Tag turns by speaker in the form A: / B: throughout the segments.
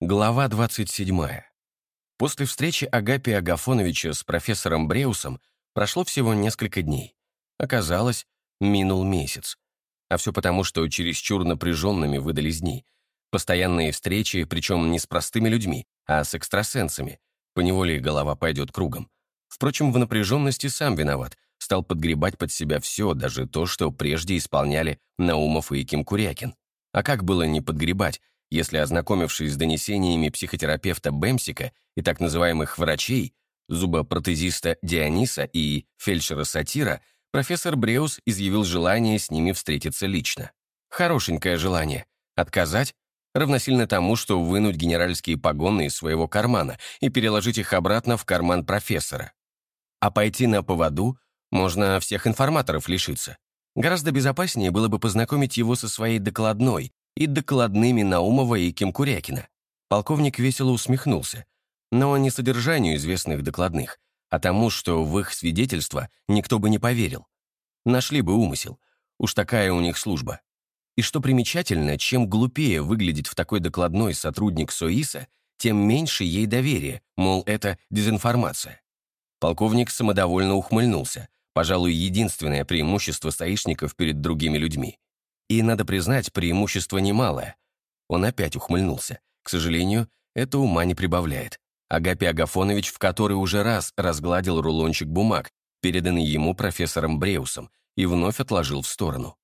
A: Глава 27. После встречи Агапия Агафоновича с профессором Бреусом прошло всего несколько дней. Оказалось, минул месяц. А все потому, что чересчур напряженными выдались дни. Постоянные встречи, причем не с простыми людьми, а с экстрасенсами. Поневоле голова пойдет кругом. Впрочем, в напряженности сам виноват. Стал подгребать под себя все, даже то, что прежде исполняли Наумов и Ким Курякин. А как было не подгребать, если, ознакомившись с донесениями психотерапевта Бемсика и так называемых врачей, зубопротезиста Диониса и фельдшера Сатира, профессор Бреус изъявил желание с ними встретиться лично. Хорошенькое желание. Отказать равносильно тому, что вынуть генеральские погоны из своего кармана и переложить их обратно в карман профессора. А пойти на поводу можно всех информаторов лишиться. Гораздо безопаснее было бы познакомить его со своей докладной и докладными Наумова и Ким-Курякина. Полковник весело усмехнулся, но не содержанию известных докладных, а тому, что в их свидетельства никто бы не поверил. Нашли бы умысел. Уж такая у них служба. И что примечательно, чем глупее выглядит в такой докладной сотрудник СОИСа, тем меньше ей доверия, мол, это дезинформация. Полковник самодовольно ухмыльнулся, пожалуй, единственное преимущество соишников перед другими людьми. И, надо признать, преимущество немалое. Он опять ухмыльнулся. К сожалению, это ума не прибавляет. Агапий Агафонович в который уже раз разгладил рулончик бумаг, переданный ему профессором Бреусом, и вновь отложил в сторону.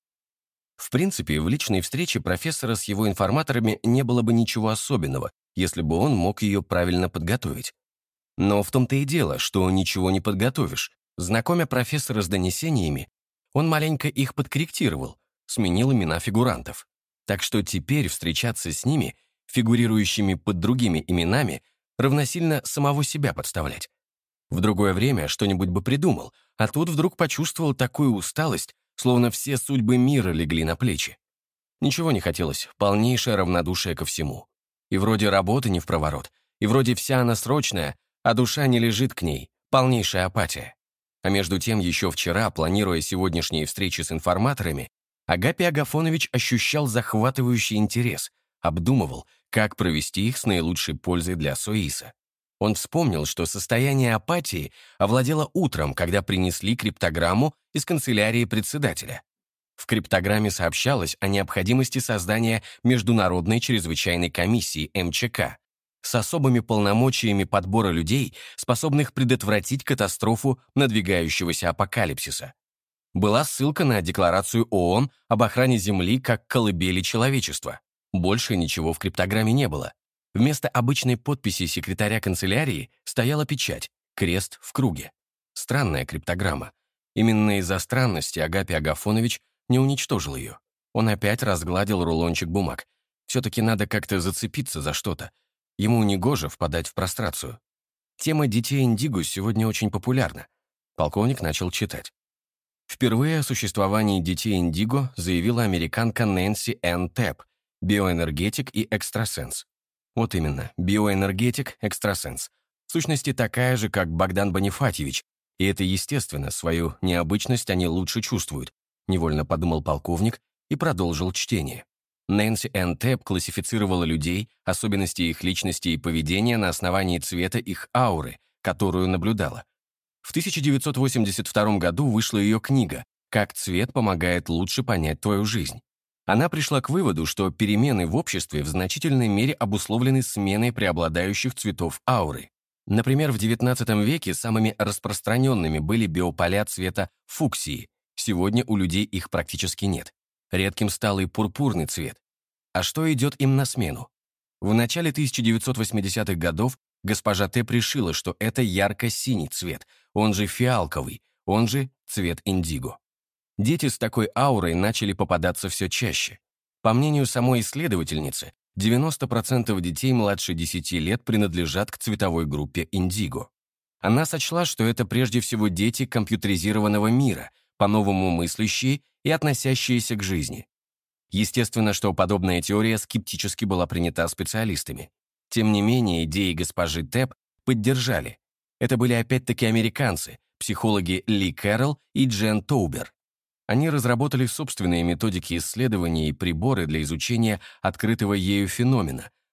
A: В принципе, в личной встрече профессора с его информаторами не было бы ничего особенного, если бы он мог ее правильно подготовить. Но в том-то и дело, что ничего не подготовишь. Знакомя профессора с донесениями, он маленько их подкорректировал, сменил имена фигурантов. Так что теперь встречаться с ними, фигурирующими под другими именами, равносильно самого себя подставлять. В другое время что-нибудь бы придумал, а тут вдруг почувствовал такую усталость, словно все судьбы мира легли на плечи. Ничего не хотелось, полнейшее равнодушие ко всему. И вроде работы не впроворот, и вроде вся она срочная, а душа не лежит к ней, полнейшая апатия. А между тем еще вчера, планируя сегодняшние встречи с информаторами, Агапий Агафонович ощущал захватывающий интерес, обдумывал, как провести их с наилучшей пользой для СОИСа. Он вспомнил, что состояние апатии овладело утром, когда принесли криптограмму из канцелярии председателя. В криптограмме сообщалось о необходимости создания Международной чрезвычайной комиссии МЧК с особыми полномочиями подбора людей, способных предотвратить катастрофу надвигающегося апокалипсиса. Была ссылка на Декларацию ООН об охране Земли как колыбели человечества. Больше ничего в криптограмме не было. Вместо обычной подписи секретаря канцелярии стояла печать, крест в круге. Странная криптограмма. Именно из-за странности Агапий Агафонович не уничтожил ее. Он опять разгладил рулончик бумаг. Все-таки надо как-то зацепиться за что-то. Ему негоже впадать в прострацию. Тема детей индиго сегодня очень популярна. Полковник начал читать. Впервые о существовании детей индиго заявила американка Нэнси Энн Тэп, биоэнергетик и экстрасенс. Вот именно, биоэнергетик, экстрасенс. В сущности, такая же, как Богдан Бонифатьевич, и это естественно, свою необычность они лучше чувствуют, невольно подумал полковник и продолжил чтение. Нэнси Энн Тэп классифицировала людей, особенности их личности и поведения на основании цвета их ауры, которую наблюдала. В 1982 году вышла ее книга «Как цвет помогает лучше понять твою жизнь». Она пришла к выводу, что перемены в обществе в значительной мере обусловлены сменой преобладающих цветов ауры. Например, в XIX веке самыми распространенными были биополя цвета фуксии. Сегодня у людей их практически нет. Редким стал и пурпурный цвет. А что идет им на смену? В начале 1980-х годов госпожа Т. решила, что это ярко-синий цвет, он же фиалковый, он же цвет индиго. Дети с такой аурой начали попадаться все чаще. По мнению самой исследовательницы, 90% детей младше 10 лет принадлежат к цветовой группе индиго. Она сочла, что это прежде всего дети компьютеризированного мира, по-новому мыслящие и относящиеся к жизни. Естественно, что подобная теория скептически была принята специалистами. Тем не менее, идеи госпожи Тэп поддержали. Это были опять-таки американцы, психологи Ли Кэрролл и Джен Тоубер. Они разработали собственные методики исследования и приборы для изучения открытого ею феномена,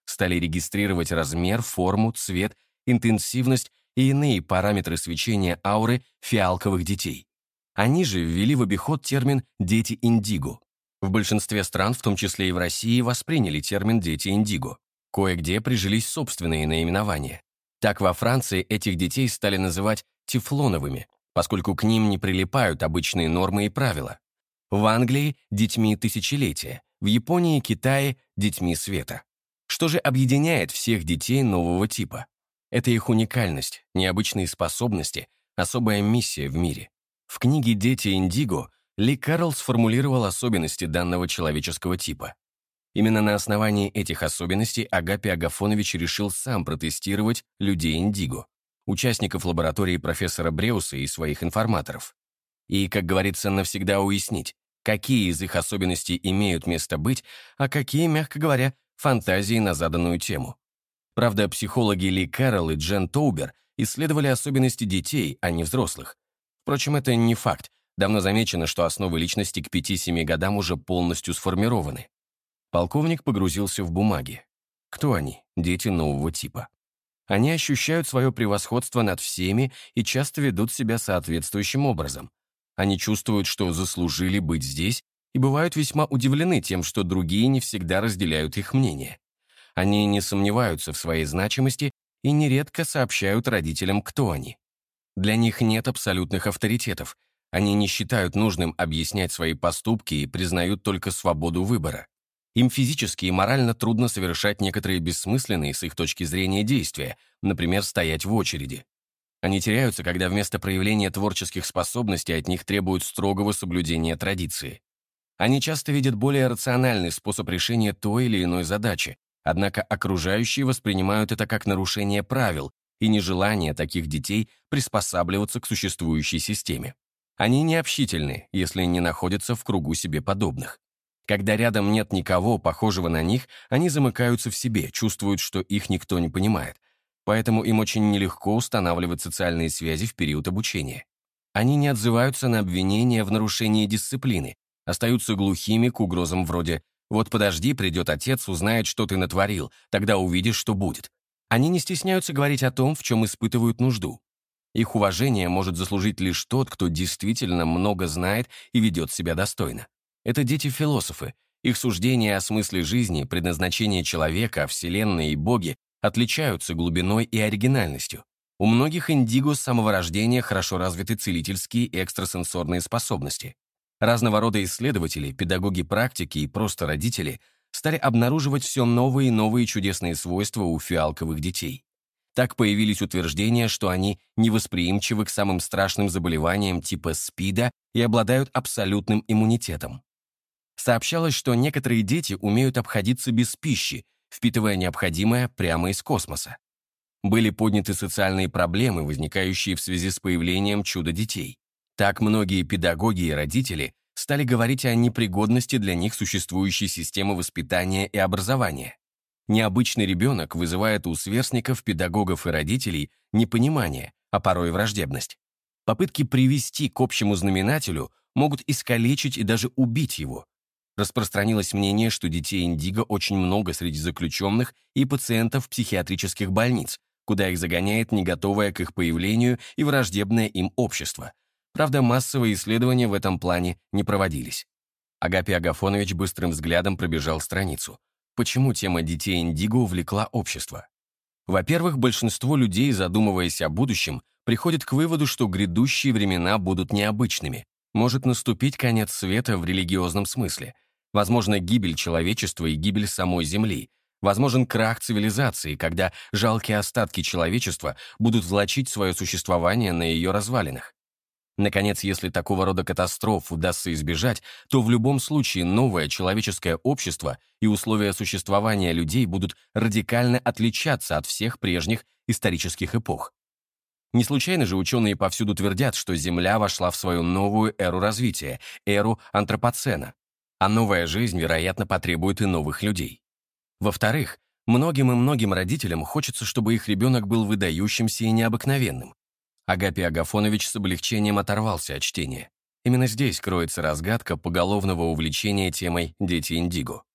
A: стали регистрировать размер, форму, цвет, интенсивность и иные параметры свечения ауры фиалковых детей. Они же ввели в обиход термин «дети индиго». В большинстве стран, в том числе и в России, восприняли термин «дети индиго». Кое-где прижились собственные наименования. Так, во Франции этих детей стали называть тефлоновыми, поскольку к ним не прилипают обычные нормы и правила. В Англии – детьми тысячелетия, в Японии и Китае – детьми света. Что же объединяет всех детей нового типа? Это их уникальность, необычные способности, особая миссия в мире. В книге «Дети индиго» Ли Карл сформулировал особенности данного человеческого типа. Именно на основании этих особенностей Агапий Агафонович решил сам протестировать людей индиго, участников лаборатории профессора Бреуса и своих информаторов. И, как говорится, навсегда уяснить, какие из их особенностей имеют место быть, а какие, мягко говоря, фантазии на заданную тему. Правда, психологи Ли Карл и Джен Тоубер исследовали особенности детей, а не взрослых. Впрочем, это не факт. Давно замечено, что основы личности к 5-7 годам уже полностью сформированы. Полковник погрузился в бумаги. Кто они, дети нового типа? Они ощущают свое превосходство над всеми и часто ведут себя соответствующим образом. Они чувствуют, что заслужили быть здесь, и бывают весьма удивлены тем, что другие не всегда разделяют их мнение. Они не сомневаются в своей значимости и нередко сообщают родителям, кто они. Для них нет абсолютных авторитетов. Они не считают нужным объяснять свои поступки и признают только свободу выбора. Им физически и морально трудно совершать некоторые бессмысленные с их точки зрения действия, например, стоять в очереди. Они теряются, когда вместо проявления творческих способностей от них требуют строгого соблюдения традиции. Они часто видят более рациональный способ решения той или иной задачи, однако окружающие воспринимают это как нарушение правил и нежелание таких детей приспосабливаться к существующей системе. Они необщительны, если не находятся в кругу себе подобных. Когда рядом нет никого, похожего на них, они замыкаются в себе, чувствуют, что их никто не понимает. Поэтому им очень нелегко устанавливать социальные связи в период обучения. Они не отзываются на обвинения в нарушении дисциплины, остаются глухими к угрозам вроде «Вот подожди, придет отец, узнает, что ты натворил, тогда увидишь, что будет». Они не стесняются говорить о том, в чем испытывают нужду. Их уважение может заслужить лишь тот, кто действительно много знает и ведет себя достойно. Это дети-философы. Их суждения о смысле жизни, предназначении человека, о Вселенной и Боге отличаются глубиной и оригинальностью. У многих индиго с самого рождения хорошо развиты целительские и экстрасенсорные способности. Разного рода исследователи, педагоги практики и просто родители стали обнаруживать все новые и новые чудесные свойства у фиалковых детей. Так появились утверждения, что они невосприимчивы к самым страшным заболеваниям типа СПИДа и обладают абсолютным иммунитетом. Сообщалось, что некоторые дети умеют обходиться без пищи, впитывая необходимое прямо из космоса. Были подняты социальные проблемы, возникающие в связи с появлением чудо-детей. Так многие педагоги и родители стали говорить о непригодности для них существующей системы воспитания и образования. Необычный ребенок вызывает у сверстников, педагогов и родителей непонимание, а порой и враждебность. Попытки привести к общему знаменателю могут искалечить и даже убить его. Распространилось мнение, что детей индиго очень много среди заключенных и пациентов психиатрических больниц, куда их загоняет не готовое к их появлению и враждебное им общество. Правда, массовые исследования в этом плане не проводились. Агапий Агафонович быстрым взглядом пробежал страницу. Почему тема детей индиго увлекла общество? Во-первых, большинство людей, задумываясь о будущем, приходит к выводу, что грядущие времена будут необычными. Может наступить конец света в религиозном смысле. Возможно, гибель человечества и гибель самой Земли. Возможен крах цивилизации, когда жалкие остатки человечества будут влачить свое существование на ее развалинах. Наконец, если такого рода катастроф удастся избежать, то в любом случае новое человеческое общество и условия существования людей будут радикально отличаться от всех прежних исторических эпох. Не случайно же ученые повсюду твердят, что Земля вошла в свою новую эру развития, эру антропоцена, а новая жизнь, вероятно, потребует и новых людей. Во-вторых, многим и многим родителям хочется, чтобы их ребенок был выдающимся и необыкновенным. Агапий Агафонович с облегчением оторвался от чтения. Именно здесь кроется разгадка поголовного увлечения темой «Дети индиго».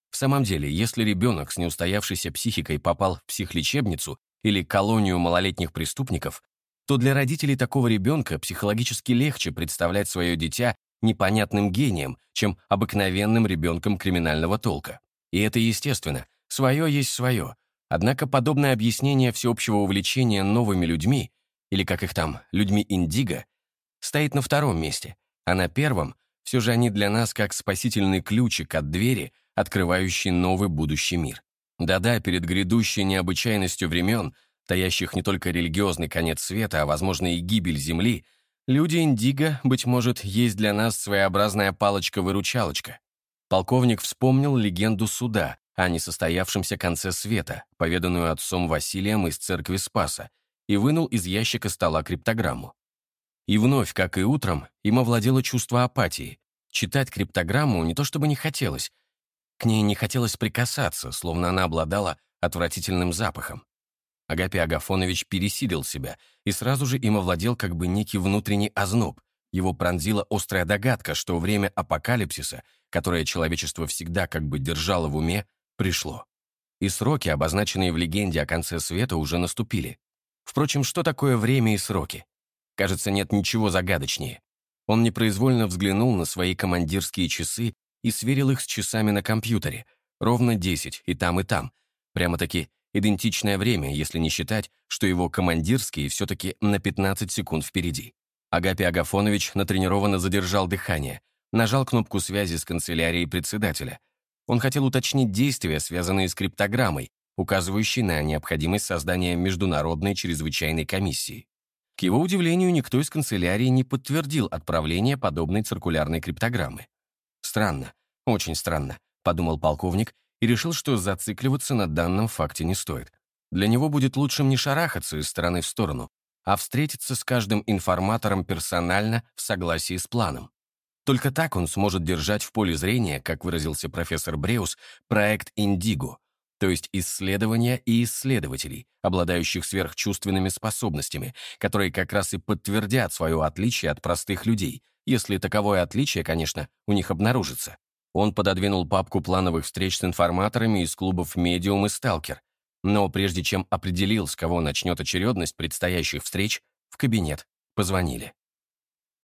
A: В самом деле, если ребенок с неустоявшейся психикой попал в психлечебницу или колонию малолетних преступников, то для родителей такого ребенка психологически легче представлять свое дитя непонятным гением, чем обыкновенным ребенком криминального толка. И это естественно, свое есть свое. Однако подобное объяснение всеобщего увлечения новыми людьми, или как их там, людьми индиго, стоит на втором месте, а на первом все же они для нас как спасительный ключик от двери, открывающий новый будущий мир. Да-да, перед грядущей необычайностью времен, таящих не только религиозный конец света, а, возможно, и гибель Земли, люди индиго, быть может, есть для нас своеобразная палочка-выручалочка. Полковник вспомнил легенду суда о несостоявшемся конце света, поведанную отцом Василием из церкви Спаса, и вынул из ящика стола криптограмму. И вновь, как и утром, им овладело чувство апатии. Читать криптограмму не то чтобы не хотелось, к ней не хотелось прикасаться, словно она обладала отвратительным запахом. Агапий Агафонович пересилил себя, и сразу же им овладел как бы некий внутренний озноб. Его пронзила острая догадка, что время апокалипсиса, которое человечество всегда как бы держало в уме, пришло. И сроки, обозначенные в легенде о конце света, уже наступили. Впрочем, что такое время и сроки? Кажется, нет ничего загадочнее. Он непроизвольно взглянул на свои командирские часы и сверил их с часами на компьютере. Ровно 10, и там, и там. Прямо-таки идентичное время, если не считать, что его командирские все-таки на 15 секунд впереди. Агапий Агафонович натренированно задержал дыхание, нажал кнопку связи с канцелярией председателя. Он хотел уточнить действия, связанные с криптограммой, указывающей на необходимость создания международной чрезвычайной комиссии. К его удивлению, никто из канцелярии не подтвердил отправление подобной циркулярной криптограммы. «Странно, очень странно», — подумал полковник и решил, что зацикливаться на данном факте не стоит. Для него будет лучше не шарахаться из стороны в сторону, а встретиться с каждым информатором персонально в согласии с планом. Только так он сможет держать в поле зрения, как выразился профессор Бреус, проект «Индиго», то есть исследования и исследователей, обладающих сверхчувственными способностями, которые как раз и подтвердят свое отличие от простых людей, если таковое отличие, конечно, у них обнаружится. Он пододвинул папку плановых встреч с информаторами из клубов «Медиум» и «Сталкер». Но прежде чем определил, с кого начнет очередность предстоящих встреч, в кабинет позвонили.